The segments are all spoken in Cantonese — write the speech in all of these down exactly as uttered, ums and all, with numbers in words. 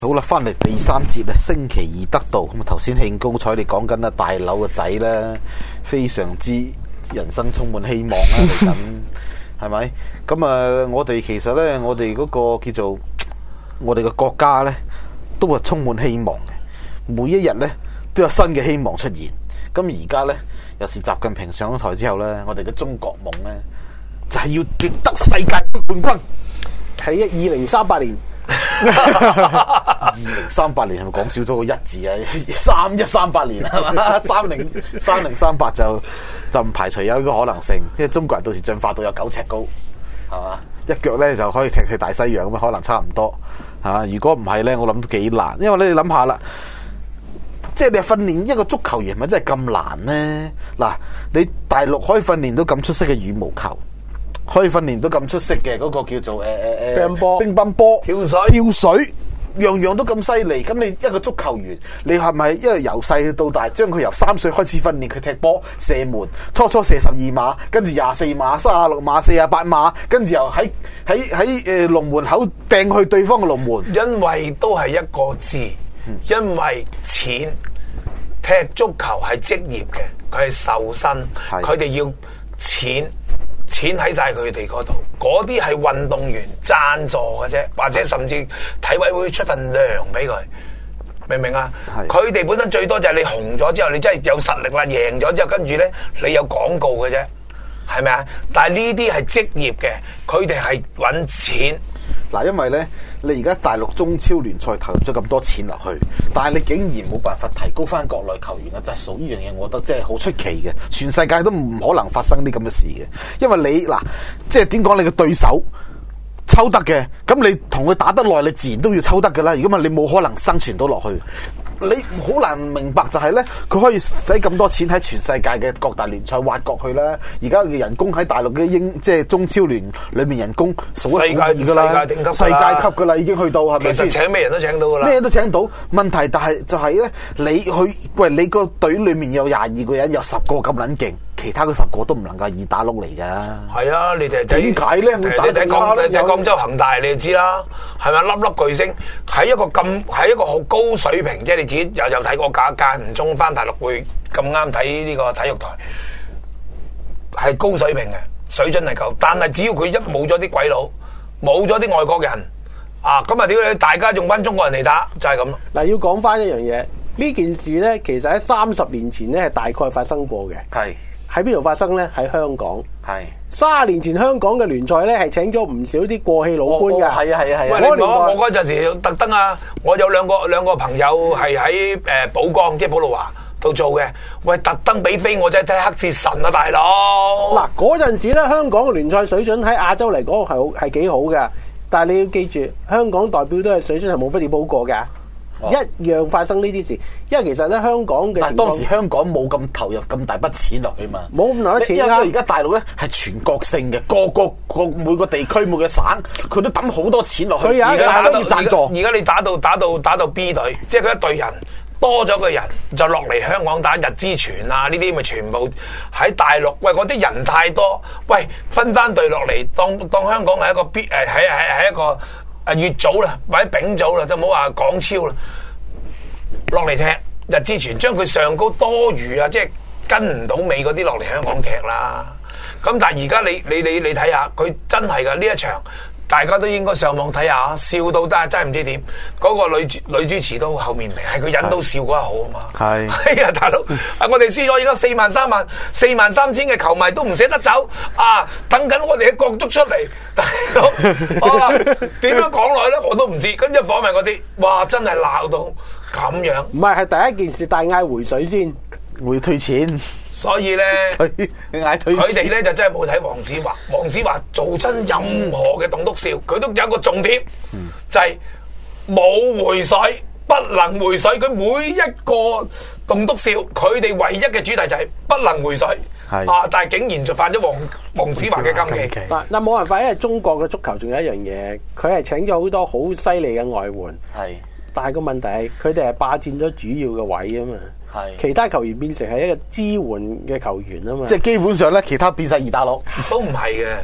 好啦，翻嚟第三節啦，星期二得到咁啊！頭先興高采你講緊啦，大劉個仔咧，非常之人生充滿希望啦，嚟緊係咪？咁啊，我哋其實咧，我哋嗰個叫做我哋嘅國家咧，都係充滿希望嘅。每一日咧都有新嘅希望出現。咁而家咧，又是習近平上咗台之後咧，我哋嘅中國夢咧，就係要奪得世界盃冠軍， 喺二零三八年。 二零三八年係咪講少咗個一字啊？三一三八年係嘛？三零三零三八就就唔排除有呢個可能性，因為中國人到時進化到有九尺高，係嘛？一腳咧就可以踢去大西洋咁，可能差唔多係嘛？如果唔係咧，我諗都幾難，因為咧你諗下啦，即係你訓練一個足球員，係咪真係咁難咧？嗱，你大陸可以訓練到咁出色嘅羽毛球。可以訓練到咁出色嘅嗰個叫做誒誒誒乒乓波、 乒乓波、 跳水、 跳水，樣樣都咁犀利。咁你一個足球員，你係咪因為由細到大，將佢由三歲開始訓練佢踢波、射門，初初射十二碼，跟住廿四碼、三十六碼、四十八碼，跟住又喺喺喺誒龍門口掟去對方嘅龍門。 因為都係一個字，嗯、因為錢。踢足球係職業嘅，佢係受薪，佢哋要錢。錢喺晒佢哋嗰度，嗰啲係運動員贊助嘅啫，或者甚至體委會出份糧俾佢，明唔明啊？佢哋本身最多就係你紅咗之後，你真係有實力啦，贏咗之後，跟住咧你有廣告嘅啫，係咪啊？但係呢啲係職業嘅，佢哋係搵錢。 嗱，因為咧，你而家大陸中超聯賽投入咗咁多錢落去，但係你竟然冇辦法提高翻國內球員嘅質素，呢樣嘢我覺得真係好出奇嘅。全世界都唔可能發生啲咁嘅事嘅，因為你嗱，即係點講，你嘅對手抽得嘅，咁你同佢打得耐，你自然都要抽得噶啦。如果唔係，你冇可能生存到落去。你好難明白就係咧，佢可以使咁多錢喺全世界嘅各大聯賽挖角去啦。而家嘅人工喺大陸嘅英即係中超聯裏面人工數一數二噶啦，世界級噶啦，已經去到係咪先？ 其實請咩人都請到噶啦， 咩都請到。問題但係就係咧，你去喂你個隊裏面有廿二個人，有十個咁撚勁，其他嗰十個都唔能夠二打六嚟噶。 係啊，你哋點解咧？你睇廣睇廣州恒大，你就知啦，係咪粒粒巨星？喺一個咁喺一個好高水平，即係你自己有有睇過假間唔中翻大陸會咁啱睇呢個體育台，係高水平嘅水準係夠，但係只要佢一冇咗啲鬼佬，冇咗啲外國人啊，咁啊屌你，大家用翻中國人嚟打就係咁咯。 嗱，要講翻一樣嘢，呢件事咧，其實喺三十年前咧係大概發生過嘅。 係喺邊度發生咧？喺香港。 係三十年前香港嘅聯賽咧係請咗唔少啲過氣老官㗎。 係啊係啊係啊！ 喂，我我嗰陣時特登啊，我有兩個兩個朋友係喺誒寶江，即係寶路華度做嘅。喂，特登俾飛我真係睇黑捷神啊，大佬！ 嗱，嗰陣時咧，香港嘅聯賽水準喺亞洲嚟講係好係幾好㗎，但係你要記住，香港代表隊嘅水準係冇乜點好過㗎。哦、一樣發生呢啲事，因為其實咧香港嘅， 但係當時香港冇咁投入咁大筆錢落去嘛， 冇咁大筆錢啦。 因為而家大陸咧係全國性嘅，個個個每個地區每個省，佢都抌好多錢落去。 佢而家需要贊助。 而家你打到打到打到 B 隊，即係佢一隊人多咗個人就落嚟香港打日之泉啊！呢啲咪全部喺大陸。喂，嗰啲人太多，喂分翻隊落嚟，當當香港係一個 B 誒，係係係一個。啊，乙組啦，或者丙組啦，就唔好話港超啦，落嚟踢日之泉，將佢上高多餘啊，即係跟唔到尾嗰啲落嚟香港踢啦。咁但係而家你你你你睇下，佢真係噶呢一場，大家都應該上網睇下，笑到真係真係唔知點。嗰、那個女女主持都後面嚟，係佢引到笑嗰一好啊嘛。係，係啊，大佬，啊我哋輸咗而家四萬三萬四萬三千嘅球迷都唔捨得走啊，等緊我哋嘅國足出嚟。大佬，啊點樣講落去咧？我都唔知。跟住訪問嗰啲，哇真係鬧到咁樣。 唔係，係第一件事大嗌回水先， 會退錢。 所以咧，佢哋咧就真係冇睇黃子華。黃子華做親任何嘅棟篤笑，佢都有一個重點，嗯、就係冇回水，不能回水。佢每一個棟篤笑，佢哋唯一嘅主題就係不能回水。啊！但係竟然就犯咗黃黃子華嘅禁忌。 嗱嗱冇辦法，因為中國嘅足球仲有一樣嘢，佢係請咗好多好犀利嘅外援。係，但係個問題係佢哋係霸佔咗主要嘅位啊嘛。係，其他球員變成係一個支援嘅球員啊嘛。即係基本上咧，其他變晒二打六， 都唔係嘅。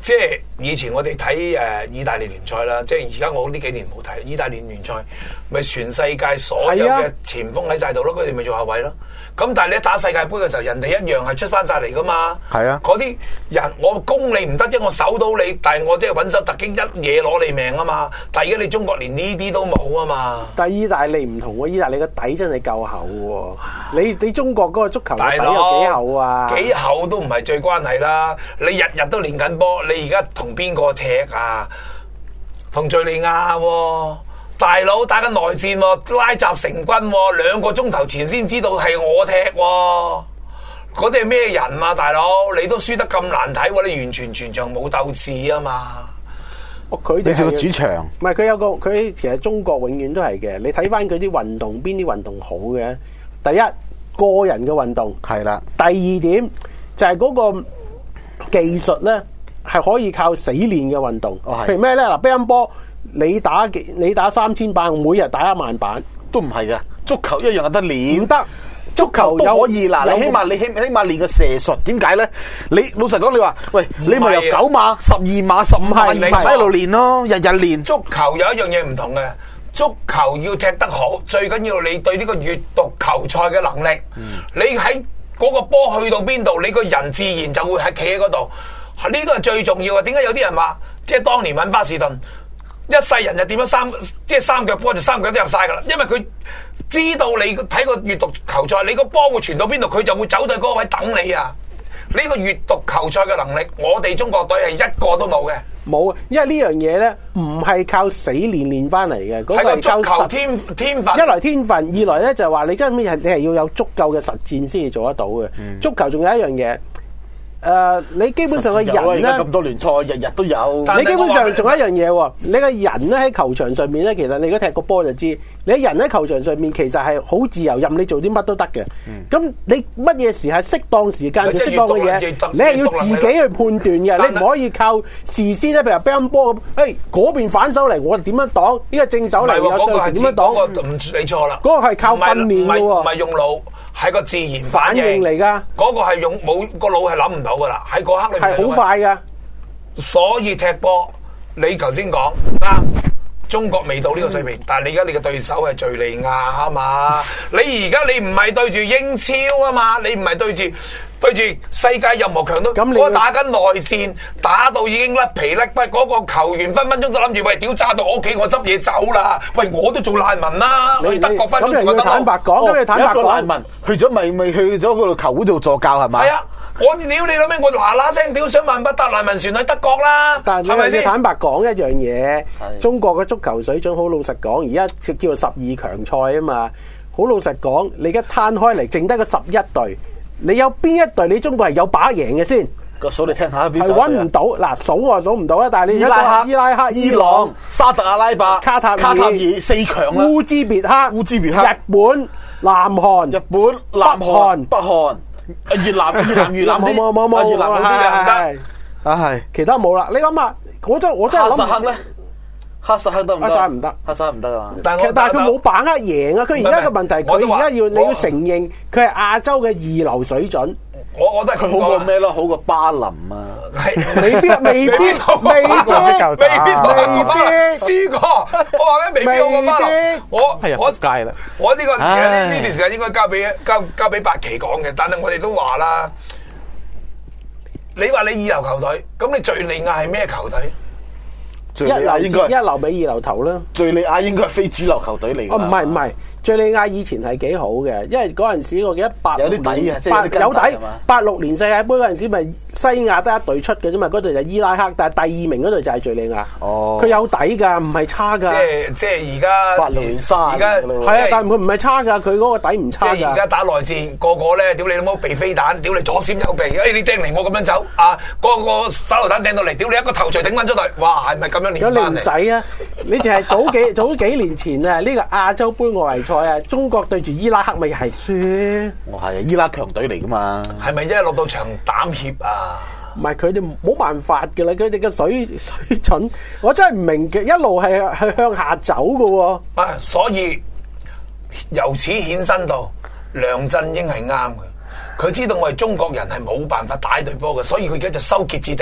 即係以前我哋睇誒意大利聯賽啦，即係而家我呢幾年冇睇意大利聯賽，咪全世界所有嘅前鋒喺晒度咯，佢哋咪做後衞咯。咁但係你一打世界盃嘅時候，人哋一樣係出翻晒嚟噶嘛。係啊，嗰啲人我攻你唔得啫，我守到你，但係我即係穩守突擊一嘢攞你命啊嘛。但係而家你中國連呢啲都冇啊嘛。但係意大利唔同喎，意大利個底真係夠厚喎。你你中國嗰個足球嘅底有幾厚啊？幾厚都唔係最關係啦。你日日都練緊波，你而家同邊個踢啊？同敘利亞喎。大佬打緊內戰喎，拉雜成軍喎，兩個鐘頭前先知道係我踢喎，嗰啲係咩人啊？大佬，你都輸得咁難睇喎，你完全全場冇鬥志啊嘛！佢哋係個主場，唔係佢有個佢其實中國永遠都係嘅。你睇翻佢啲運動，邊啲運動好嘅？第一個人嘅運動係啦，第二點就係嗰個技術咧，係可以靠死練嘅運動。哦、譬如咩咧？嗱，乒乓波。你打幾？你打三千板，每日打一萬板，都唔係嘅。足球一樣有得練，唔得。足球都可以嗱，你起碼你起起碼練個射術。點解咧？你老實講，你話喂，你咪由九碼、十二碼、十五碼、二碼喺度練咯，日日練。足球有一樣嘢唔同嘅，足球要踢得好，最緊要你對呢個閱讀球賽嘅能力。嗯、你喺嗰個波去到邊度，你個人自然就會喺企喺嗰度。呢個係最重要嘅。點解有啲人話，即係當年搵巴士頓？一世人就點樣三即係三腳波就三腳都入晒噶啦，因為佢知道你睇個閱讀球賽，你個波會傳到邊度，佢就會走到嗰個位等你啊！呢個閱讀球賽嘅能力，我哋中國隊係一個都冇嘅。冇，因為呢樣嘢咧唔係靠死練練翻嚟嘅，嗰、嗰個係靠足球天天分。一來天分，二來咧就係話你真係你係要有足夠嘅實戰先至做得到嘅。嗯、足球仲有一樣嘢。誒、呃，你基本上嘅人咧，咁多聯賽日日都有。你基本上仲有一樣嘢喎，你個人咧喺球場上面咧，其實你而家踢個波就知，你人喺球場上面其實係好自由，任你做啲乜都得嘅。咁、嗯、你乜嘢時係適當時間做適當嘅嘢，你係要自己去判斷嘅，你唔可以靠事先咧，譬如乒乓波咁，誒嗰邊反手嚟，我哋點樣擋？呢、呢個正手嚟，有上時點樣擋？嗰、嗰個唔你錯啦，嗰個係靠訓練嘅喎，唔係用腦。係個自然反應嚟噶，嗰個係用冇個腦係諗唔到噶啦，喺嗰刻你係好快噶。所以踢波，你頭先講啱，中國未到呢個水平，嗯、但係你而家你嘅對手係敘利亞啊嘛，你而家你唔係對住英超啊嘛，你唔係對住對住世界任何強隊，咁我打緊內戰，打到已經甩皮甩骨，嗰、那個球員分分鐘都諗住喂，屌揸到我屋企，我執嘢走啦！喂，我都做難民啦！去德國分分鐘要坦白講，咁你坦白講，一個難民去咗咪咪去咗嗰度球會度助教係咪？係啊！我屌你諗咩？我嗱嗱聲屌想萬不搭難民船去德國啦！但係你要坦白講一樣嘢，中國嘅足球水準好老實講，而家叫做十二強賽啊嘛。好老實講，你而家攤開嚟，剩低個十一隊。你有邊一隊你中國係有把贏嘅先？個數你聽下，係揾唔到嗱，數我數唔到啦。但係你伊拉克、伊拉克、伊朗、沙特阿拉伯、卡塔爾、卡塔爾四強啦。烏茲別克、烏茲別克、日本、南韓、日本、南韓、北韓、越南、越南、越南啲冇冇冇，越南嗰啲又唔得啊，係其他冇啦。你諗下，我真我真係諗。哈薩克咧？哈薩克得唔得？哈薩克唔得，哈薩克唔得啊！但係但係佢冇把握贏啊！佢而家嘅問題，佢而家要你要承認佢係亞洲嘅二流水準。我我覺得佢好過咩咯？好過巴林啊！係未必，未必，未必，未必，未必輸過。我話咩？未必好過巴林。我我界啦！我呢個呢呢段時間應該交俾交交俾八旗講嘅，但係我哋都話啦，你話你二流球隊，咁你敘利亞係咩球隊？一流應該一流比二流頭啦。敘利亞應該係非主流球隊嚟嘅。哦，唔係唔係，敘利亞以前係幾好嘅，因為嗰陣時我記得八有啲底啊，即係有底。八六年世界盃嗰陣時咪西亞得一隊出嘅啫嘛，嗰隊就伊拉克，但係第二名嗰隊就係敘利亞。哦，佢有底㗎，唔係差㗎。即係即係而家八六年三，而家係啊，但係佢唔係差㗎，佢嗰個底唔差㗎。即係而家打內戰，個個咧屌你老母避飛彈，屌你左閃右避，誒你掟嚟我咁樣走啊，嗰個手榴彈掟到嚟，屌你一個頭錘頂翻出嚟，哇係咪咁樣練翻嚟？咁你唔使啊，你就係早幾早幾年前啊，呢個亞洲盃外圍賽啊，中國對住伊拉克咪係輸。我係伊拉克強隊嚟噶嘛？係咪一落到場膽怯啊？唔係佢哋冇辦法㗎啦，佢哋嘅水水準，我真係唔明嘅，一路係係向下走㗎喎。啊，所以由此衍生到梁振英係啱嘅，佢知道我哋中國人係冇辦法打對波嘅，所以佢而家就收結之地。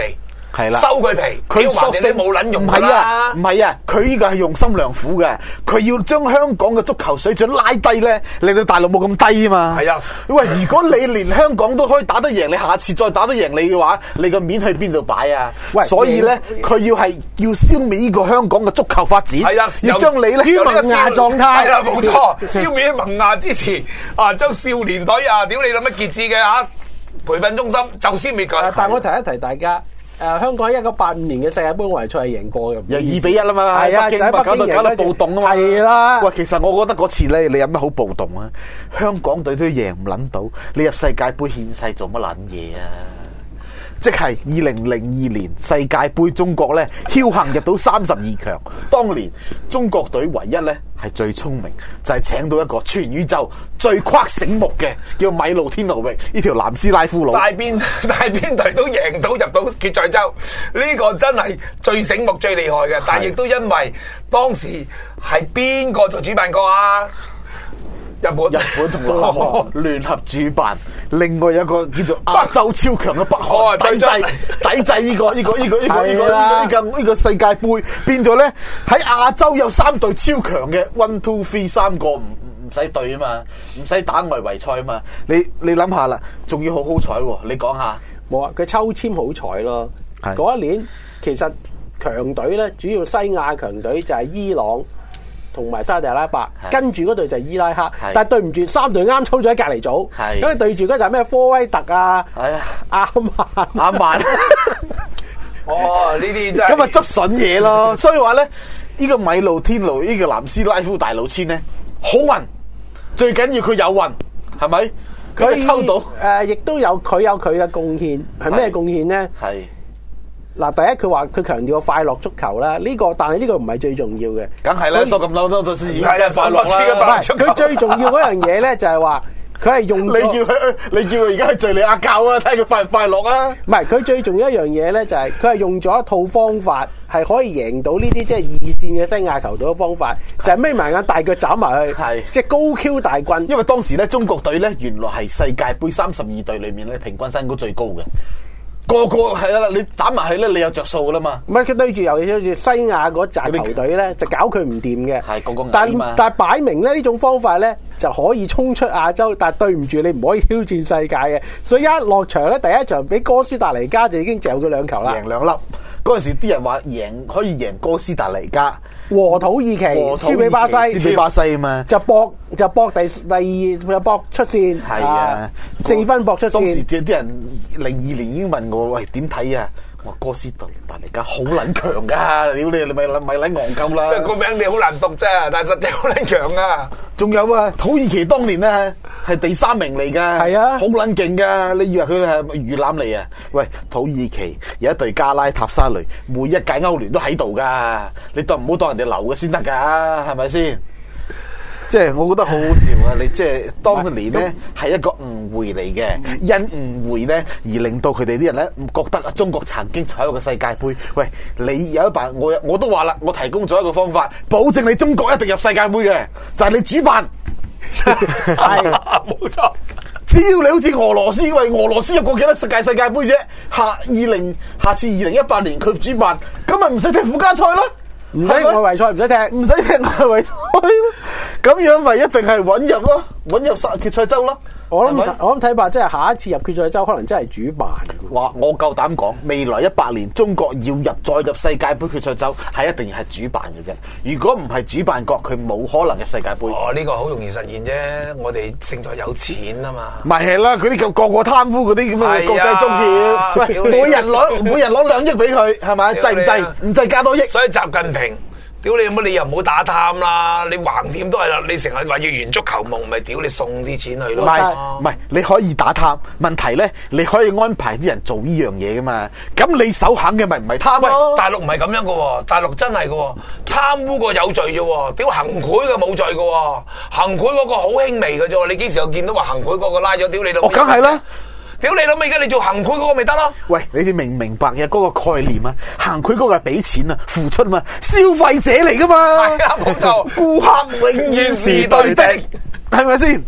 係啦， 收佢皮， 佢索性冇撚用唔係啊，唔係啊，佢呢個係用心良苦嘅，佢要將香港嘅足球水準拉低咧，令到大陸冇咁低啊嘛。 係啊， 喂，如果你連香港都可以打得贏，你下次再打得贏你嘅話，你個面去邊度擺啊？ 喂， 所以咧，佢要係要消滅呢個香港嘅足球發展， 係啊， 要將你咧於萌芽狀態， 係啦，冇錯，消滅萌芽之前啊，將少年隊啊，屌你諗乜傑志嘅嚇培訓中心就消滅佢。 但係我提一提大家。誒、香港喺一九八五年嘅世界盃外圍賽係贏過嘅， 又二比一啦嘛， 係啊， 北京就喺北搞到搞到京贏暴動啊嘛， 係啦。 喂，其實我覺得嗰次咧，你有咩好暴動啊？香港隊都贏唔撚到，你入世界盃獻世做乜撚嘢啊？即係二零零二年世界盃，中國咧僥倖入到三十二強。當年中國隊唯一咧係最聰明，就係、是、請到一個全宇宙最跨醒目嘅叫米路天奴域呢條南斯拉夫佬。 大邊大邊隊都贏到入到決賽周，呢、這個真係最醒目最厲害嘅。但係亦都因為當時係邊個做主辦國啊？日本、 日本同南韓聯合主辦，另外有一個叫做亞洲超強嘅北韓抵制抵制呢個呢個呢個呢個呢個呢個呢個世界盃，變咗咧喺亞洲有三隊超強嘅 one two three 三個唔唔使對啊嘛，唔使打外圍賽啊嘛，你你諗下啦，仲要好好彩喎，你講下冇啊，佢抽籤好彩咯。嗰一年其實強隊咧，主要西亞強隊就係伊朗同埋沙特阿拉伯，跟住嗰隊就係伊拉克，但係對唔住三隊啱抽咗喺隔離組，因為對住嗰就係咩科威特啊、阿曼、 阿曼， 哦呢啲真係咁啊執筍嘢咯，所以話咧呢個米路天奴呢個南斯拉夫大老千咧好運，最緊要佢有運，係咪？佢抽到誒，亦都有佢有佢嘅貢獻，係咩貢獻咧？ 係。 嗱，第一佢話佢強調個快樂足球啦，呢、這個但係呢個唔係最重要嘅， 梗係啦，所咁嬲都就是而家快樂啦。佢最重要嗰樣嘢咧就係話佢係用你叫佢，你叫佢而家去敍利亞教啊，睇佢快唔快樂啊？ 唔係，佢最重要一樣嘢咧就係佢係用咗一套方法，係可以贏到呢啲即係二線嘅西亞球隊嘅方法，就係眯埋眼大腳斬埋去，係即係高 Q 大棍。 因為當時咧中國隊咧原來係世界盃三十二隊裏面咧平均身高最高嘅。個個係啦，你打埋去咧，你有着數噶啦嘛。 唔係佢對住，尤其對住西亞嗰紮球隊咧，就搞佢唔掂嘅。 係個個但但係擺明咧呢種方法咧就可以衝出亞洲，但係對唔住你唔可以挑戰世界嘅。所以一落場咧，第一場俾哥斯達黎加就已經掟咗兩球啦， 贏兩粒。嗰陣時啲人話贏可以贏哥斯達黎加， 和土耳其輸俾巴西， 輸俾巴西啊嘛， 就搏就搏第第二就搏出線， 係啊， 四分搏出線。 當時啲啲人零二年已經問我喂點睇啊？我哥斯達黎加好撚強㗎，屌你你咪咪撚戇鳩啦！ 即係個名你好難讀啫，但係實際好撚強啊！ 仲有啊，土耳其當年咧係第三名嚟㗎， 係啊， 好撚勁㗎！你以為佢係魚腩嚟啊？喂，土耳其有一隊加拉塔沙雷，每一屆歐聯都喺度㗎，你當唔好當人哋流嘅先得㗎，係咪先？即係我覺得好好笑啊！你即係當年咧係一個誤會嚟嘅，因誤會咧而令到佢哋啲人咧唔覺得啊中國曾經踩過個世界盃。喂，你有一辦，我我都話啦，我提供咗一個方法，保證你中國一定入世界盃嘅，就係、是、你主辦。 係冇錯， 只要你好似俄羅斯，喂，俄羅斯入過幾多世界世界盃啫？下二零下次二零一八年佢主辦，咁咪唔使踢附加賽啦。 唔使外圍賽，唔使踢， 唔使踢外圍賽咯，咁樣咪一定係穩入咯，穩入決決賽周咯。 我諗我諗睇怕，即係下一次入決賽周，可能真係主辦。 哇！我夠膽講，未來一百年中國要入再入世界盃決賽周，係一定係主辦嘅啫。如果唔係主辦國，佢冇可能入世界盃。 哦，呢、這個好容易實現啫。我哋勝在有錢啊嘛。 咪係啦，嗰啲個個貪污嗰啲咁嘅國際足協，喂，每人攞每人攞兩億俾佢，係咪？制唔制？唔制加多億。 所以習近平。屌你乜？你又唔好打貪啦！你橫掂都係啦。你成日話要圓足球夢，咪屌你送啲錢去咯。 唔係唔係，你可以打貪。問題咧，你可以安排啲人做呢樣嘢噶嘛。咁你手肯嘅咪唔係貪咯？ 喂，大陸唔係咁樣噶喎，大陸真係噶喎，貪污個有罪啫喎，屌行賄個冇罪噶喎，行賄嗰個好輕微噶啫。你幾時有見到話行賄嗰個拉咗？屌你老！ 我梗係啦。 屌你老味，而家你做行賄嗰個咪得咯？喂， 你哋明唔明白嘅嗰個概念啊？行賄嗰個係俾錢啊，付出嘛，消費者嚟噶嘛。 係啊，冇錯， 顧客永遠是對的，係咪先？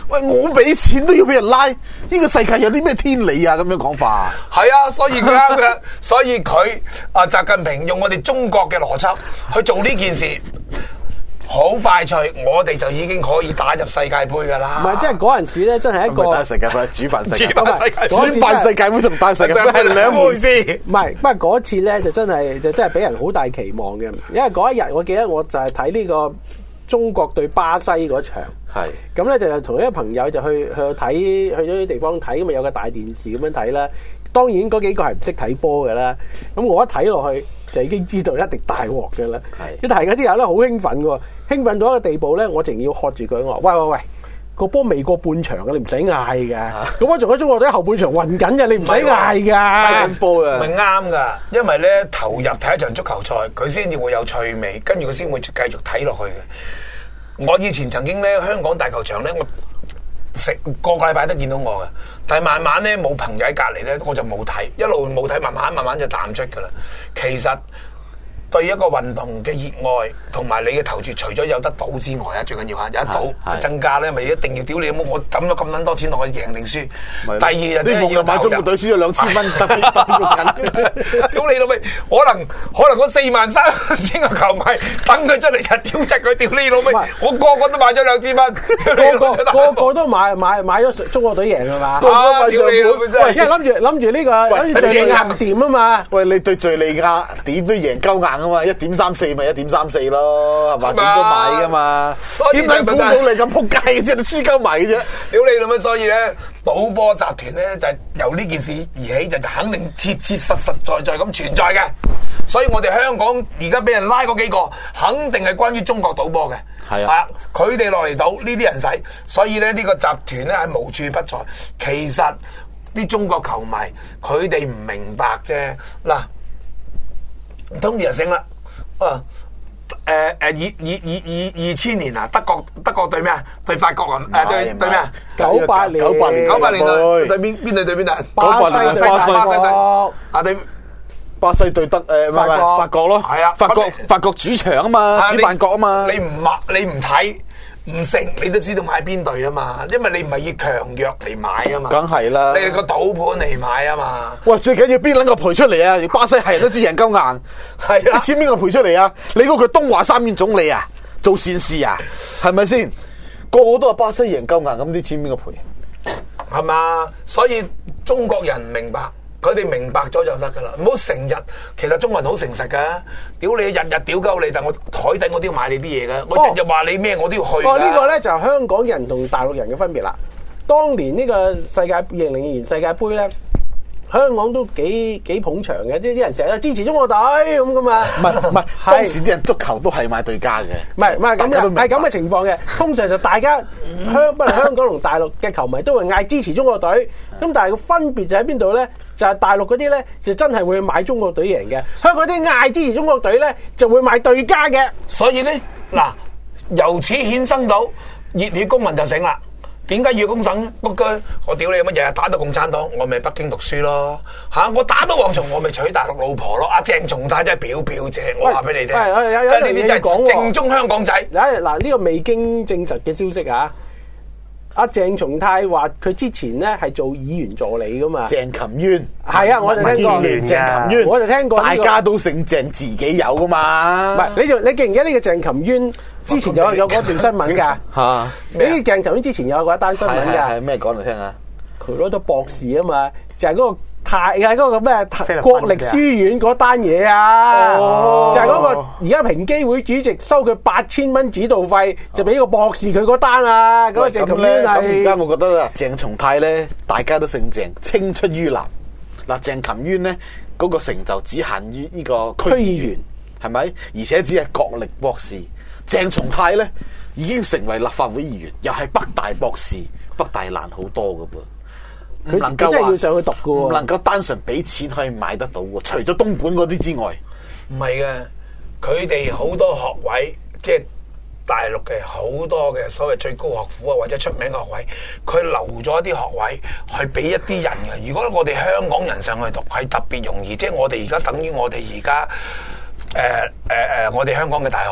喂，我俾錢都要俾人拉，呢、這個世界有啲咩天理啊？咁樣講法。 係啊，所以佢啱嘅，所以佢啊習近平用我哋中國嘅邏輯去做呢件事。好快脆，我哋就已經可以打入世界盃噶啦。 唔係，即係嗰陣時咧，真係一個打世界盃，主辦世界盃， 主辦世界主辦世界盃同打世界盃係兩回事。 唔係，不過嗰次咧就真係就真係俾人好大期望嘅，因為嗰一日我記得我就係睇呢個中國對巴西嗰場。係咁咧，就同一個朋友就去去睇，去咗啲地方睇，咁咪有個大電視咁樣睇啦。當然嗰幾個係唔識睇波嘅啦。咁我一睇落去就已經知道一定大鑊嘅啦。係，一睇嗰啲人咧好興奮嘅，興奮到一個地步咧，我淨要喝住佢我話：喂喂喂，個波未過半場嘅，你唔使嗌嘅。咁我仲喺中國隊後半場暈緊嘅，你唔使嗌㗎。 嗌緊波啊！ 咪啱㗎，因為咧投入睇一場足球賽，佢先至會有趣味，跟住佢先會繼續睇落去嘅。我以前曾經咧香港大球場咧，我食個個禮拜都見到我嘅，但係慢慢咧冇朋友喺隔離咧，我就冇睇，一路冇睇，慢慢慢慢就淡出㗎啦。其實對一個運動嘅熱愛同埋你嘅投注，除咗有得賭之外啊，最緊要嚇有得賭增加咧，咪一定要屌你有冇？我抌咗咁撚多錢落去贏定輸。第二就真係要買中國隊輸咗兩千蚊，特別特別緊。 屌你老味，可能可能嗰四萬三千個球迷等佢出嚟就屌窒佢，屌你老味！我個個都買咗兩千蚊， 個個個個都買買買咗中國隊贏係嘛？ 個個買上本， 因為諗住諗住呢個諗住敘利亞唔掂啊嘛。 喂，你對敘利亞點都贏鳩硬啊嘛，一點三四咪一點三四咯，係嘛？點都買噶嘛？點解估到你咁撲街嘅啫？你輸鳩埋嘅啫！ 屌你老味！所以咧，賭波集團咧就係由呢件事而起，就肯定切切實實在在咁存在嘅。所以我哋香港而家俾人拉嗰幾個，肯定係關於中國賭波嘅。係啊，佢哋落嚟賭呢啲人使，所以咧呢個集團咧係無處不在。其實啲中國球迷佢哋唔明白啫。嗱，唔通就醒啦。啊，誒誒，二二二二二千年啊，德國德國對咩啊？對法國啊？誒對對咩啊？ 九八年九八年九八年啊，對邊邊隊對邊啊？ 巴西對巴西對啊對。 巴西對德誒，法國法國咯，係啊，法國法國主場啊嘛，主辦國啊嘛， 你唔買你唔睇唔成，你都知道買邊隊啊嘛，因為你唔係以強弱嚟買啊嘛， 梗係啦， 你係個賭盤嚟買啊嘛。 喂，最緊要邊撚個賠出嚟啊？巴西係人都知人鳩硬，係啊，啲錢邊個賠出嚟啊？你嗰個東華三院總理啊，做善事啊，係咪先？個個都話巴西贏鳩硬，咁啲錢邊個賠？ 係嘛？所以中國人唔明白。佢哋明白咗就得噶啦，唔好成日。其實中國人好誠實噶，屌你日日屌鳩你，但我台底我都要買你啲嘢噶，我日日話你咩我都要去。 哦，呢個咧就係香港人同大陸人嘅分別啦。當年呢個世界二零零二年世界盃咧，香港都幾幾捧場嘅，啲啲人成日都支持中國隊咁噶嘛。 唔係唔係，當時啲人足球都係買對家嘅， 唔係唔係咁嘅，係咁嘅情況嘅。通常就大家香不論香港同大陸嘅球迷都會嗌支持中國隊，咁但係個分別就喺邊度咧？就係大陸嗰啲咧，就真係會買中國隊贏嘅；香港啲嗌支持中國隊咧，就會買對家嘅。 所以咧，嗱，由此衍生到熱血公民就醒啦。點解要公審？不過我屌你乜嘢？打到共產黨，我咪北京讀書咯嚇！我打到蝗蟲，我咪娶大陸老婆咯。阿鄭松泰真係表表姐，我話俾你聽，即係呢啲真係正宗香港仔。 嗱，呢個未經證實嘅消息啊！阿鄭松泰話佢之前咧係做議員助理噶嘛？ 鄭琴淵係啊，我就聽過。 鄭琴淵， 我就聽過。 大家都姓鄭，自己有噶嘛？ 唔係，你仲你記唔記得呢個鄭琴淵之前有有嗰段新聞㗎？嚇！呢個鄭琴淵之前有嗰一單新聞㗎。係咩講嚟聽下？佢攞到博士啊嘛，就係嗰個。太係嗰個咩國力書院嗰單嘢啊，哦、就係嗰個而家平機會主席收佢八千蚊指導費，就俾個博士佢嗰單啊。嗰個鄭琴淵係。咁而家我覺得啦，鄭松泰咧，大家都姓鄭，青出於藍。嗱，鄭琴淵咧嗰個成就只限於呢個區議員，係咪？而且只係國力博士。鄭松泰咧已經成為立法會議員，又係北大博士，北大難好多噶噃。 佢能夠真係要上去讀噶， 唔能夠單純俾錢可以買得到喎。除咗東莞嗰啲之外， 唔係嘅，佢哋好多學位，即係大陸嘅好多嘅所謂最高學府啊，或者出名嘅學位，佢留咗一啲學位去俾一啲人嘅。如果我哋香港人上去讀，係特別容易。即係我哋而家等於我哋而家誒誒誒，我哋香港嘅大學，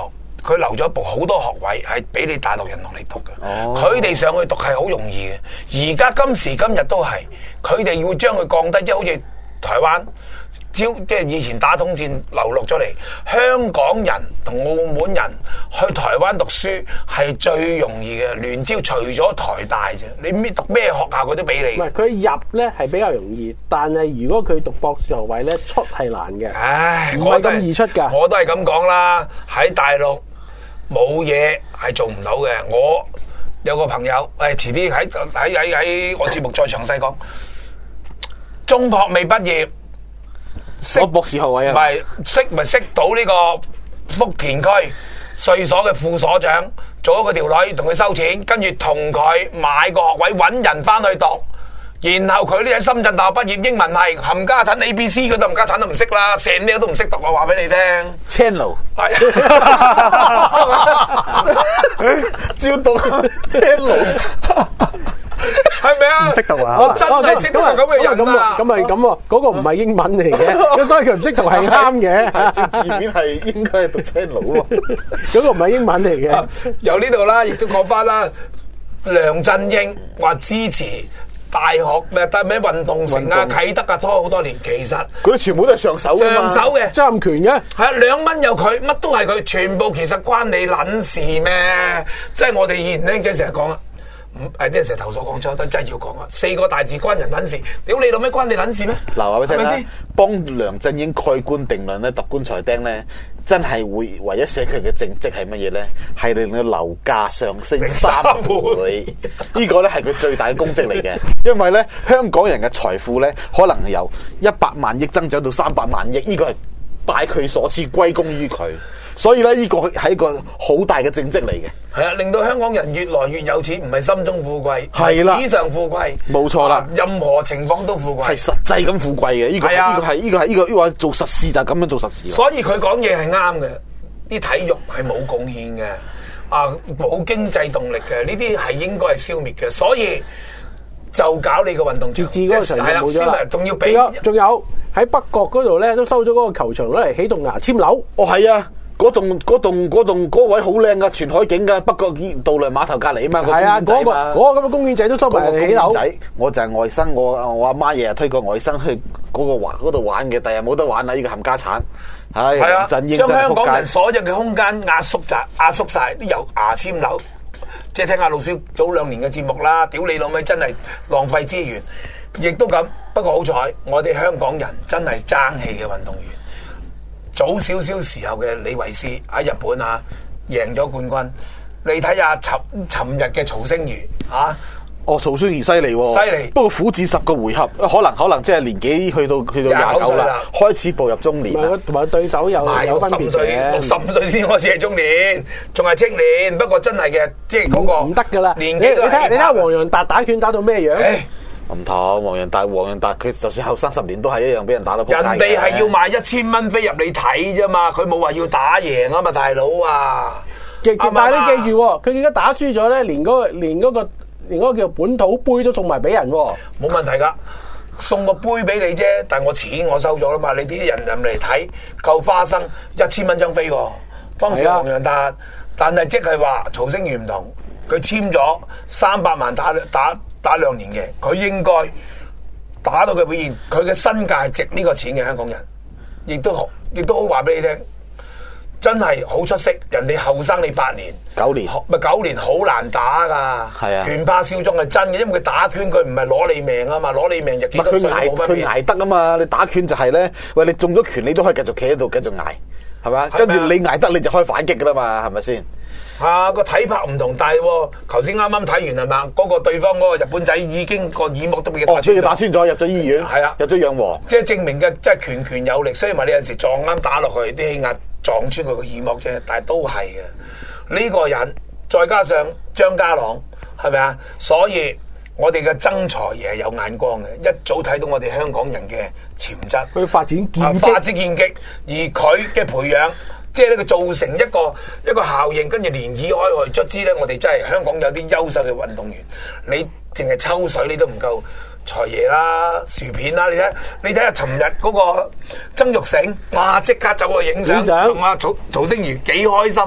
佢留咗一部好多學位係俾你大陸人落嚟讀嘅。 哦佢哋上去讀係好容易嘅。而家今時今日都係，佢哋要將佢降低，即係好似台灣。即係以前打統戰流落咗嚟，香港人同澳門人去台灣讀書係最容易嘅。聯招除咗台大啫，你咩讀咩學校佢都俾你。 唔係佢入咧係比較容易，但係如果佢讀博士學位咧出係難嘅。 唉， 唔係咁易出㗎。 我都係咁講啦，喺大陸冇嘢係做唔到嘅。我有個朋友，誒遲啲喺喺喺喺我節目再詳細講。中學未畢業。 我博士學位啊， 唔係識咪識到呢個福田區稅所嘅副所長，做咗個條女同佢收錢，跟住同佢買個學位，揾人翻去讀，然後佢呢喺深圳大學畢業，英文係冚家產 A B C 嗰度冚家產都唔識啦，成咩都唔識讀，我話俾你聽。 Channel 係照讀 Channel。 係咪啊？ 唔識讀啊！ 我真係識讀咁嘅人啊！ 咁咪咁喎，嗰個唔係英文嚟嘅，咁所以佢唔識讀係啱嘅。 照字面係應該係讀 channel 喎， 嗰個唔係英文嚟嘅。 由呢度啦，亦都講翻啦。梁振英話支持大學咩？但咩運動城啊、啟德啊，拖好多年，其實嗰啲全部都係上手㗎嘛， 上手嘅責任權嘅。 係啊，兩蚊有佢，乜都係佢，全部其實關你撚事咩？即係我哋以前僆仔成日講啊。誒啲人成日投訴講錯，都真係要講啊！四個大字關人撚事，屌你老味關你撚事咩？ 嗱，話俾你聽啦係咪先， 幫梁振英蓋棺定論咧，揼棺材釘咧，真係會唯一寫佢嘅政績係乜嘢咧？係令到樓價上升三倍，呢個咧係佢最大嘅功績嚟嘅。因為咧，香港人嘅財富咧，可能由一百萬億增長到三百萬億，呢、這個係拜佢所賜，歸功於佢。所以咧，呢個係一個好大嘅政績嚟嘅。 係啊，令到香港人越來越有錢，唔係心中富貴， 係啦， 紙上富貴， 冇錯啦、 啊。任何情況都富貴， 係實際咁富貴嘅。呢、這個係呢、這個係呢、這個係呢、這個呢、這個做實事就係咁樣做實事。 所以佢講嘢係啱嘅，啲體育係冇貢獻嘅，啊冇經濟動力嘅，呢啲係應該係消滅嘅。所以就搞你個運動場， 自嗰個場就冇咗啦， 仲要俾， 仲有喺北角嗰度咧，都收咗嗰個球場攞嚟起棟牙籤樓。 哦，係啊。嗰棟嗰棟嗰棟嗰位好靚噶，全海景噶，北角渡輪碼頭隔離啊嘛， 係啊，嗰個嗰個咁嘅公園仔都收埋嚟起樓。 仔，我就係外甥，我我阿媽日日推個外甥去嗰個環嗰度玩嘅，第日冇得玩啦，呢個冚家產。係係啊， 陣英將香港人所有嘅空間壓縮窄、壓縮晒，都由牙籤樓。即係聽下老蕭早兩年嘅節目啦，屌你老味真係浪費資源，亦都咁。不過好彩，我哋香港人真係爭氣嘅運動員。早少少時候嘅李維斯喺日本啊，贏咗冠軍。你睇下尋尋日嘅曹星如啊， 哦，曹星如犀利喎， 犀利。 不過苦戰十個回合，可能可能即係年紀去到去到廿九啦，開始步入中年。 同埋對手有有分別嘅， 六十五歲先開始係中年，仲係青年。不過真係嘅，即係嗰個唔得噶啦。 年紀你睇下你睇下黃洋達打拳打到咩樣？ 唔同黃洋達，黃洋達佢就算後生十年都係一樣俾人打到仆街嘅。 人哋係要賣一千蚊飛入你睇啫嘛，佢冇話要打贏啊嘛，大佬啊！ 但係你記住，佢而家打輸咗咧，連嗰個連嗰個連嗰個叫本土杯都送埋俾人。冇問題噶，送個杯俾你啫，但係我錢我收咗啦嘛，你啲人入嚟睇夠花生一千蚊張飛喎。當時黃洋達，但係即係話曹星如唔同，佢簽咗三百萬打打。打兩年嘅，佢應該打到佢表現，佢嘅身價係值呢個錢嘅香港人，亦都好，亦都好話俾你聽，真係好出色。人哋後生你八年、 九年， 咪九年好難打噶。 係啊， 拳怕少壯係真嘅，因為佢打拳佢唔係攞你命啊嘛，攞你命就幾多歲冇分別。 佢捱得啊嘛，你打拳就係咧，喂你中咗拳你都可以繼續企喺度繼續捱，係嘛？跟住你捱得你就可以反擊噶啦嘛，係咪先？ 啊，個體魄唔同，但係頭先啱啱睇完係嘛？嗰、那個對方嗰個日本仔已經個耳膜都俾佢打穿咗， 哦、打穿咗入咗醫院， 係啊， 入咗養和， 即係證明嘅，即係拳拳有力。雖然話你有陣時撞啱打落去，啲氣壓撞穿佢個耳膜啫，但係都係嘅。呢、這個人再加上張家朗，係咪啊？所以我哋嘅曾財爺係有眼光嘅，一早睇到我哋香港人嘅潛質， 去發展劍擊， 啊、發展劍擊，而佢嘅培養。即係呢個造成一個一個效應，跟住漣漪開去，卒之咧，我哋真係香港有啲優秀嘅運動員。你淨係抽水，你都唔夠財爺啦、薯片啦。你睇，你睇下尋日嗰個曾鈺成，哇！即刻走去影相，同阿曹曹星如幾開心。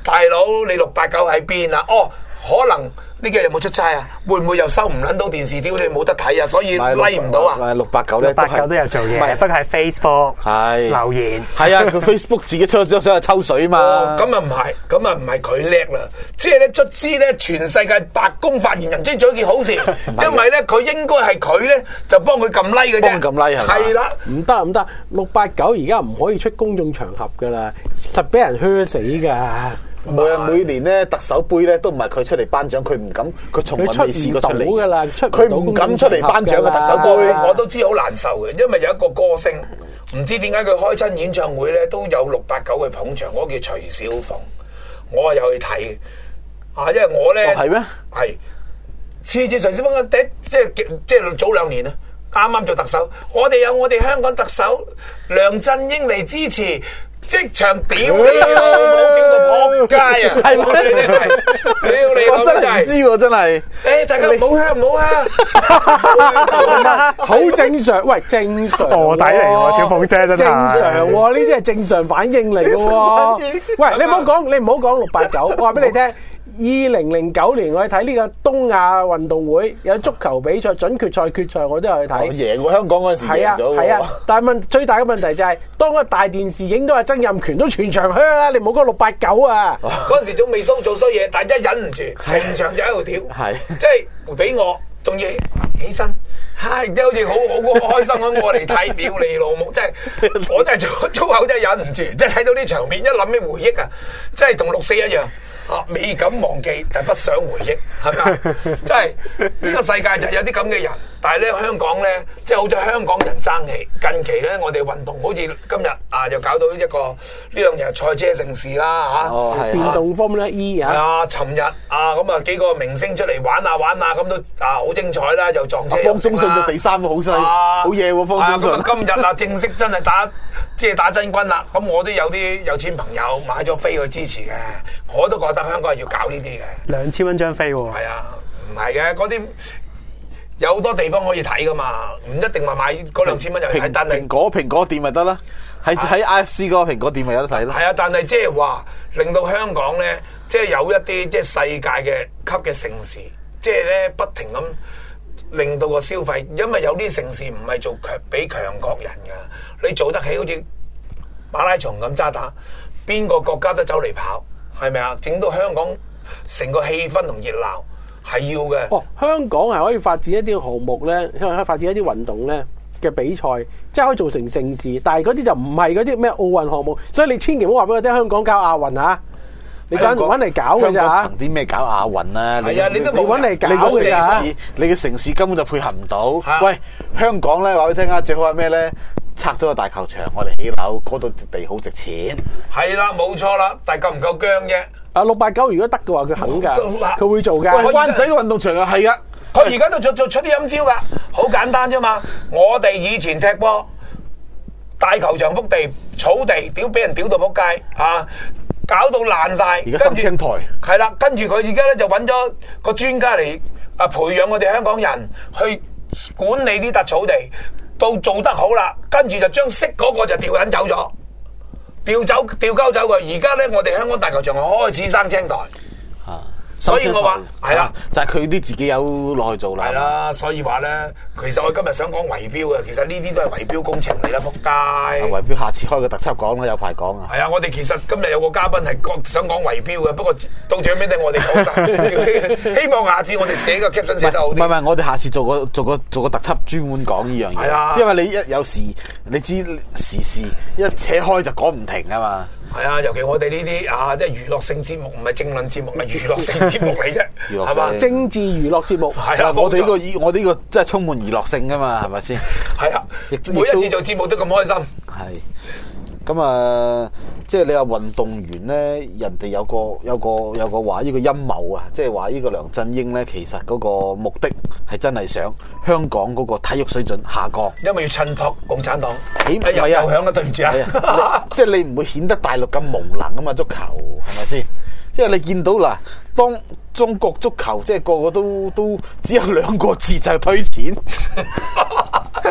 大佬你六八九喺邊啊？哦，可能。呢幾日有冇出差啊？會唔會又收唔撚到電視屌你冇得睇啊？所以拉唔到啊！ 六八九咧， 六八九都有做嘢，不過喺 Facebook 係留言。 係啊，佢 Facebook 自己出咗想去抽水嘛。 哦，咁啊唔係，咁啊唔係佢叻啦。即係咧，卒之咧，全世界白宮發言人即係做一件好事，因為咧佢應該係佢咧就幫佢撳 like 嘅啫。 幫撳 like 係嘛？ 係啦， 唔得唔得，六八九而家唔可以出公眾場合噶啦，實俾人靴死噶。 每每年咧特首杯咧都唔係佢出嚟頒獎，佢唔敢，佢從來未試過出嚟噶啦， 佢唔敢出嚟頒獎嘅特首杯， 我都知好難受嘅，因為有一個歌星，唔知點解佢開親演唱會咧都有六八九去捧場，嗰個叫徐小鳳，我啊有去睇，啊，因為我咧係咩？ 係次次徐小鳳嘅第即係即係早兩年啊，啱啱做特首，我哋有我哋香港特首梁振英嚟支持。即場屌你老母，屌到撲街啊！係咪？屌你！ 我真係唔知喎，真係。 誒，大家唔好嚇，唔好嚇。 好正常，喂，正常。 臥底嚟喎，小鳳姐真係。 正常喎，呢啲係正常反應嚟嘅喎。喂，你唔好講，你唔好講六八九。我話俾你聽。二零零九年我去睇呢個東亞運動會，有足球比賽準決賽、決賽，我都有去睇。 贏過香港嗰陣時贏咗。 係啊，係啊，但係問最大嘅問題就係、是，當個大電視影到阿曾蔭權都全場靴啦，你唔好講六八九啊！ 嗰陣時仲未騷做衰嘢，但係真係忍唔住，成場就喺度屌。係，即係俾我仲要起身。嗨，即係好似好好開心咁，我嚟睇屌你老母！即係我真係粗粗口真係忍唔住，即係睇到呢場面，一諗起回憶啊，即係同六四一樣。啊！未敢忘記，但不想回憶，係咪啊？真係呢個世界就係有啲咁嘅人，但係咧香港咧，即係好似香港人爭氣。近期咧，我哋運動好似今日啊，又搞到一個呢兩日賽車盛事啦嚇。 哦，係。 電動 Formula E 啊。係啊，尋日啊，咁啊幾個明星出嚟玩下玩下，咁都啊好精彩啦，又撞車。 方中信到第三，好犀利，好嘢喎！方中信。 咁今日啊，正式真係打即係打真軍啦。咁我都有啲有錢朋友買咗飛去支持嘅，我都覺得香港係要搞呢啲嘅， 兩千蚊張飛喎。 係啊，唔係嘅，嗰啲有好多地方可以睇噶嘛，唔一定話買嗰兩千蚊入去睇。但係蘋果蘋果店咪得啦，喺喺 I F C 嗰個蘋果店咪有得睇咯。 係啊，但係即係話令到香港咧，即係有一啲即係世界嘅級嘅城市，即係咧不停咁令到個消費，因為有啲城市唔係做強俾強國人噶，你做得起好似馬拉松咁渣打，邊個國家都走嚟跑。係咪啊？整到香港成個氣氛同熱鬧係要嘅。 哦，香港係可以發展一啲項目咧，香港可以發展一啲運動咧嘅比賽，即係可以做成盛事。但係嗰啲就唔係嗰啲咩奧運項目，所以你千祈唔好話俾我聽香港搞亞運啊！你就揾嚟搞嘅咋？ 憑啲咩搞亞運啊？ 係啊，你都冇揾嚟搞嘅咋？ 你嘅城市根本就配合唔到。喂，香港咧話俾你聽啊，最好係咩咧？拆咗個大球場，我哋起樓，嗰度地好值錢。 係啦，冇錯啦，但係夠唔夠僵啫？ 啊，六八九如果得嘅話，佢肯㗎，佢會做㗎。 喂，灣仔嘅運動場又係啊， 佢而家都做做出啲陰招㗎，好簡單啫嘛。我哋以前踢波，大球場幅地、草地，屌俾人屌到仆街啊！搞到爛晒。 而家新青台係啦，跟住佢而家咧就揾咗個專家嚟啊，培養我哋香港人去管理呢笪草地。到做得好啦，跟住就將識嗰個就調緊走咗，調走調交走佢。而家咧，我哋香港大球場開始生青苔， 啊， 所以我話係啦， 就係佢啲自己有落去做啦。 係啦，所以話咧，其實我今日想講圍標嘅，其實呢啲都係圍標工程嚟啦，仆街。 圍標下次開個特輯講啦，有排講啊。 係啊，我哋其實今日有個嘉賓係講想講圍標嘅，不過到最尾咧，我哋講晒。希望下次我哋寫個 caption 寫得好啲。 唔係唔係，我哋下次做個做個做個特輯專門講呢樣嘢。係啊，因為你一有時你知時事一扯開就講唔停啊嘛。 係啊，尤其我哋呢啲啊，即係娛樂性節目，唔係政論節目，係娛樂性節目嚟啫，係嘛？ 政治娛樂節目係啊， 我哋呢個我哋呢個真係充滿娛樂性噶嘛，係咪先？ 係啊，每一次做節目都咁開心。 係。咁啊，即係你話運動員咧，人哋有個有個有個話呢個陰謀啊，即係話呢個梁振英咧，其實嗰個目的係真係想香港嗰個體育水準下降， 因為要襯托共產黨。 起碼又又響啊，對唔住啊！ 即係你唔會顯得大陸咁無能啊嘛，足球係咪先？因為你見到嗱，當中國足球即係個個都都只有兩個字就係退錢，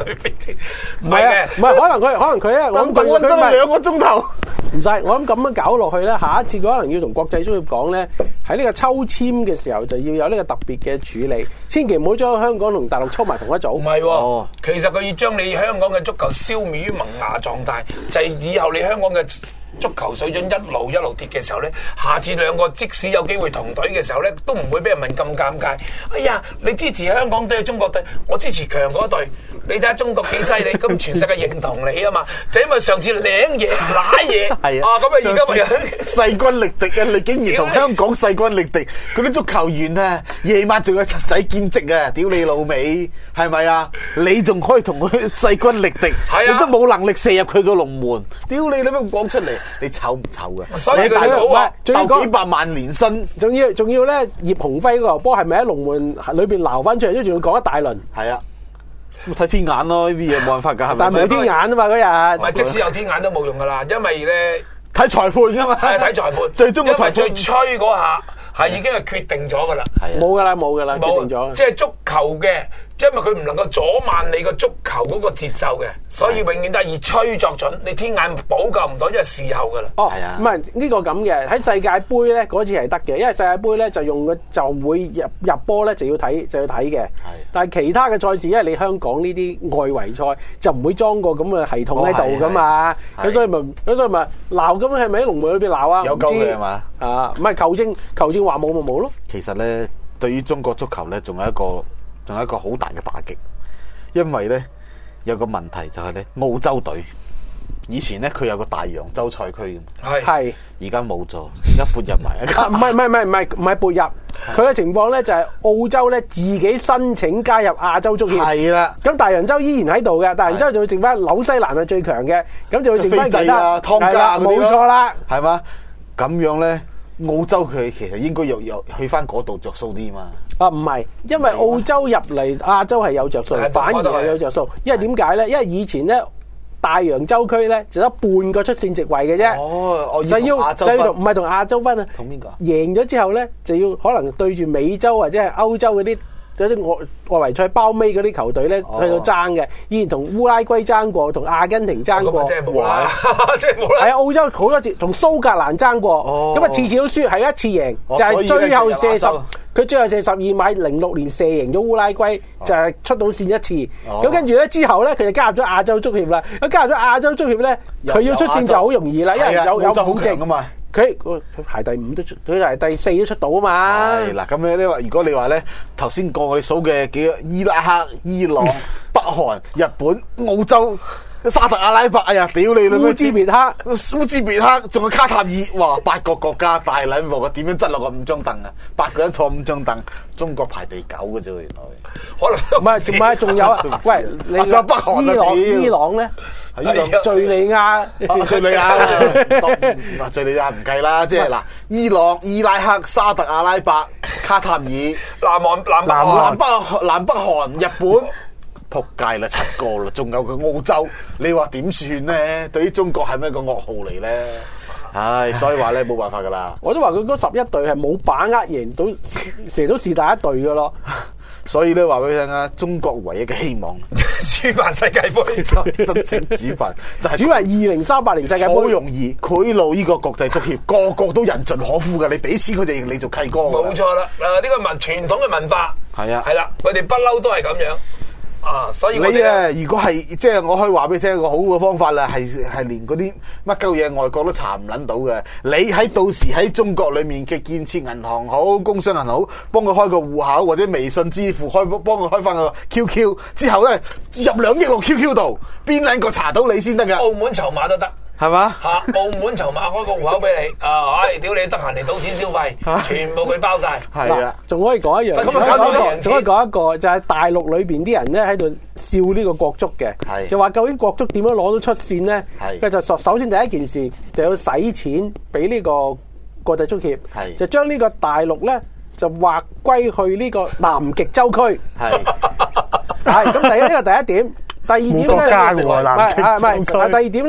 唔係嘅， 唔係可能佢可能佢咧，我諗佢等等咗佢兩個鐘頭。 唔使，我諗咁樣搞落去咧，下一次佢可能要同國際足協講咧，喺呢個抽籤嘅時候就要有呢個特別嘅處理，千祈唔好將香港同大陸抽埋同一組。 唔係喎， 哦其實佢要將你香港嘅足球消滅於萌芽狀態，就係以後你香港嘅足球水準一路一路跌嘅時候咧，下次兩個即使有機會同隊嘅時候咧，都唔會俾人問咁尷尬。哎呀，你支持香港隊、中國隊，我支持強嗰隊。你睇下中國幾犀利，咁全世界認同你啊嘛，就因為上次領嘢揦嘢， 係啊咁啊而家咪勢均力敵啊！你竟然同香港勢均力敵，嗰啲足球員啊，夜晚仲有七仔兼職啊！屌你老味，係咪啊？你仲可以同佢勢均力敵， 係啊你都冇能力射入佢個龍門，屌你！你咩講出嚟？你醜唔醜噶？ 所以佢你大佬好啊仲要講鬥幾百萬年薪， 仲要仲要咧，葉鴻輝嗰個波係咪喺龍門裏邊撈翻出嚟？都仲要講一大輪。 係啊，咁睇天眼咯，呢啲嘢冇辦法㗎，係咪但係冇天眼啊嘛嗰日。 唔係即使有天眼都冇用噶啦，因為咧睇裁判㗎嘛， 係睇裁判， 最終個裁判因為最吹嗰下係已經係決定咗噶啦。 冇噶啦，冇噶啦，決定咗。 即係足球嘅，因為佢唔能夠阻慢你個足球嗰個節奏嘅，所以永遠都係以吹作準。你天眼補救唔到，因為事後噶啦。 哦， 係啊唔係呢個咁嘅，喺世界盃咧嗰次係得嘅，因為世界盃咧就用個就會入入波咧就要睇就要睇嘅。但係其他嘅賽事，因為你香港呢啲外圍賽就唔會裝個咁嘅系統喺度噶嘛，咁、 係所以咪咁所以咪鬧，咁係咪喺龍門裏邊鬧啊？ 有鳩唔知嘅係嘛？ 啊，唔係球證球證話冇咪冇咯。 其實咧，對於中國足球咧，仲有一個仲有一個好大嘅打擊，因為咧有個問題就係咧，澳洲隊以前咧佢有個大洋洲賽區， 係係而家冇咗，而家撥入埋一啊，唔係唔係唔係唔係唔係撥入，佢嘅情況咧就係澳洲咧自己申請加入亞洲足協。 係啦， 咁大洋洲依然喺度嘅，大洋洲就會剩翻紐西蘭係最強嘅，咁就會剩翻其斐濟啊他湯加係啦嗰啲咯冇錯啦。 係嘛？咁樣咧，澳洲佢其實應該又又去翻嗰度着數啲嘛。 啊，唔係，因為澳洲入嚟亞洲係有着數， 係反而係有着數。因為點解咧？因為以前咧大洋洲區咧就得半個出線席位嘅啫。 哦，我就要就要同唔係同亞洲分啊， 同邊個啊？ 贏咗之後咧，就要可能對住美洲或者係歐洲嗰啲嗰啲外外圍賽包尾嗰啲球隊咧， 哦去到爭嘅。以前同烏拉圭爭過，同阿根廷爭過， 咁啊，即係冇啦，即係冇啦。 係啊，澳洲好多次同蘇格蘭爭過， 哦咁啊次次都輸，係一次贏，就係哦所以呢最後射十就係亞洲， 佢最後射十二碼，零六年射贏咗烏拉圭，就係出到線一次。 哦咁跟住咧之後咧，佢就加入咗亞洲足協啦。咁加入咗亞洲足協咧， 有佢要出線就好容易啦，因為係啊有有澳洲好保證強㗎嘛。 佢佢排第五都出，佢係第四都出到啊嘛。 係嗱，咁咧，你話如果你話咧，頭先個我哋數嘅幾個伊拉克、伊朗、北韓、日本、澳洲、沙特阿拉伯，哎呀，屌你啦！ 烏茲別克。 烏茲別克，仲有卡塔爾，哇！八個國家大撚鑊，點樣執落個五張凳啊？八個人坐五張凳，中國排第九嘅啫，原來。 可能唔係，唔係，仲有啊！喂，你啊仲有北韓啊伊朗屌伊朗咧， 係伊朗敍利亞， 啊，敍利亞，啊，敍利亞唔計啦，即係嗱，伊朗、伊拉克、沙特阿拉伯、卡塔爾、 南韓、南北南韓北南北韓、日本，撲街啦，七個啦，仲有個澳洲，你話點算咧？對於中國係咪一個噩耗嚟咧？唉，所以話咧冇辦法噶啦。 我都話佢嗰十一隊係冇把握贏到射到是第一隊噶咯。 所以咧話俾你聽啊，中國唯一嘅希望主辦世界盃， 申請主辦就係主要係二零三八年世界好盃。 容易賄賂呢個國際足協，個個都人盡可夫嘅，你俾錢佢哋，你做契哥㗎啦冇錯啦。誒，呢個文傳統嘅文化係啊係啦，佢哋不嬲都係咁樣啊，所以我你哋啊，如果係即係我可以話俾你聽，一個好嘅方法啦，係係連嗰啲乜鳩嘢外國都查唔撚到嘅。你喺到時喺中國裡面嘅建設銀行好、工商銀行好，幫佢開個戶口或者微信支付開幫佢開翻個 Q Q 之後咧，入兩億落 Q Q 度，邊撚個查到你先得㗎？ 澳門籌碼都得。 係嘛？ 嚇！澳門籌碼開個戶口俾你啊！唉，屌你得閒嚟賭錢消費，全部佢包晒。 係啊， 仲可以講一樣，仲可以咁啊搞到講一個， 你仲可以講一個，就係大陸裏邊啲人咧喺度笑呢個國足嘅， 係就話究竟國足點樣攞到出線咧？ 係佢就首首先第一件事就要使錢俾呢個國際足協， 係就將呢個大陸咧就劃歸去呢個南極洲區。 係係咁，第一呢個第一點。第二點咧， 冇國家嘅喎唔係南極啊唔係洲區啊第二點咧，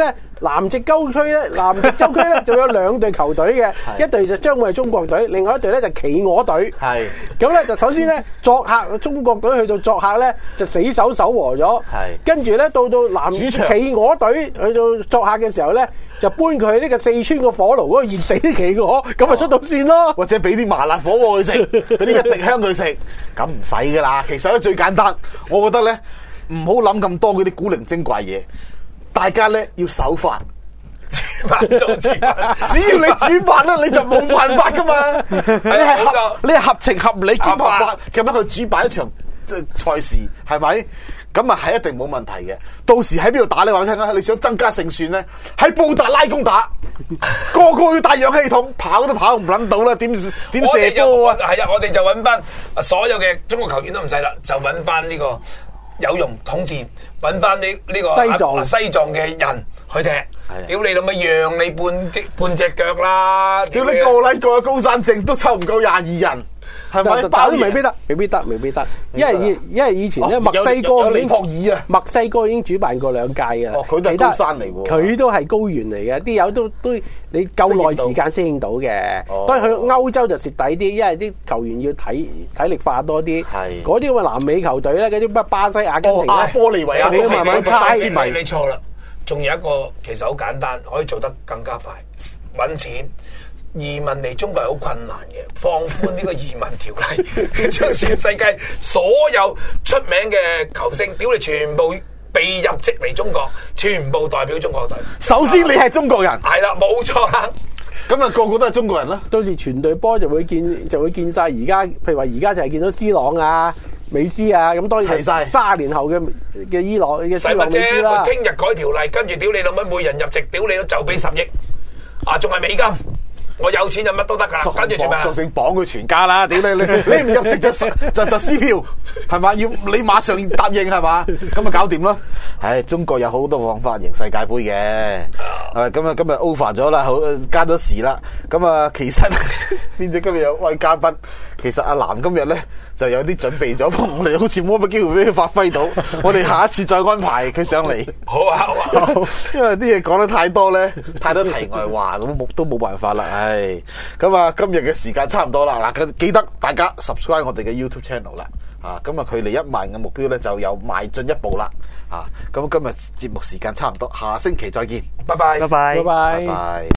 南極洲區咧，南極洲區咧就有兩隊球隊嘅，一隊就將會係中國隊，另外一隊咧就企鵝隊。係咁咧就首先咧作客中國隊去到作客咧就死守守和咗，係跟住咧到到南企鵝隊去到作客嘅時候咧就搬佢呢個四川個火爐嗰個熱死啲企鵝，咁咪出到線咯。或者俾啲麻辣火鍋佢食，俾啲一滴香佢食，咁唔使噶啦。其實咧最簡單，我覺得咧唔好諗咁多嗰啲古靈精怪嘢，大家咧要守法。煮飯做煮飯，只要你煮飯咧，你就冇犯法噶嘛。你係合，你係合情合理兼合法咁樣去主辦一場即係賽事，係咪？咁啊係一定冇問題嘅。到時喺邊度打你話我聽啊？你想增加勝算咧，喺布達拉宮打，個個要帶氧氣筒，跑都跑唔撚到啦，點點射波啊？係啊，我哋就揾翻所有嘅中國球員都唔使啦，就揾翻呢個有用統戰，揾翻呢呢個西藏西藏嘅人去踢。屌你老味，讓你半隻半隻腳啦！屌你個撚個高山症都抽唔夠廿二人，係咪？打都未必得，未必得，未必得。因為以因為以前咧，墨西哥已經墨西哥已經主辦過兩屆嘅啦。哦，佢都係高山嚟喎，佢都係高原嚟嘅，啲友都都你夠耐時間適應到嘅。當然去歐洲就蝕底啲，因為啲球員要體體力化多啲。係嗰啲咁嘅南美球隊咧，嗰啲乜巴西、阿根廷咧，玻利維亞你要慢慢猜。你錯啦。仲有一個其實好簡單，可以做得更加快，揾錢。移民嚟中國係好困難嘅，放寬呢個移民條例，將全世界所有出名嘅球星，屌你全部被入籍嚟中國，全部代表中國隊。首先你係中國人，係啦，冇錯啦。咁啊，個個都係中國人啦。到時全隊波就會見，就會見晒。而家譬如話，而家就係見到 C 朗啊。美斯啊，咁當然係卅年後嘅嘅伊朗嘅 C 朗美斯啦。聽日改條例，跟住屌你老母，每人入籍，屌你都就俾十億，啊，仲係美金。我有錢就乜都得噶啦，跟住做咩？索性綁佢全家啦！屌你你你唔入籍就就就撕票，係嘛？要你馬上答應係嘛？咁咪搞掂咯！唉，中國有好多方法贏世界盃嘅，誒咁啊今日 over 咗啦，好加咗時啦。咁啊其實邊隻今日有位嘉賓，其實阿南今日咧就有啲準備咗，我哋好似冇乜機會俾佢發揮到。我哋下一次再安排佢上嚟。好啊好啊，因為啲嘢講得太多咧，太多題外話，咁冇都冇辦法啦。唉，咁啊，今日嘅時間差唔多啦。嗱，記得大家 subscribe 我哋嘅 YouTube channel 啦。啊，咁啊，距離一萬嘅目標咧就有邁進一步啦。啊，咁今日節目時間差唔多，下星期再見。拜拜，拜拜，拜拜。